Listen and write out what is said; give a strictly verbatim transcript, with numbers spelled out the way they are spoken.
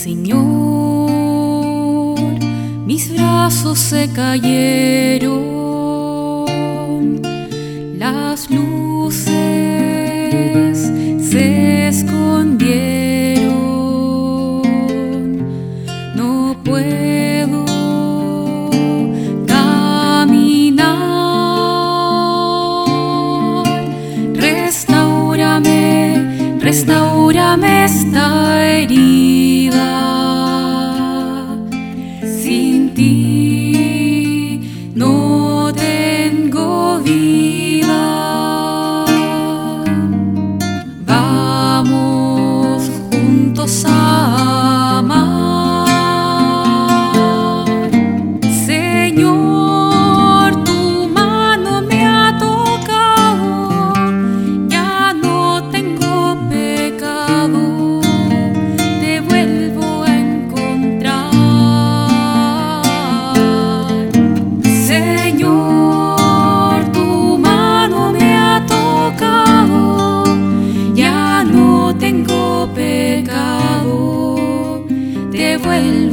Señor, mis brazos se cayeron, las luces se escondieron, no puedo caminar. Restáurame, restáurame esta herida. Sin ti no tengo vida. Vamos juntos a amar. Señor, tu mano me ha tocado, ya no tengo pecado, te vuelvo a encontrar. Señor, tu mano me ha tocado, ya no tengo pecado, te vuelvo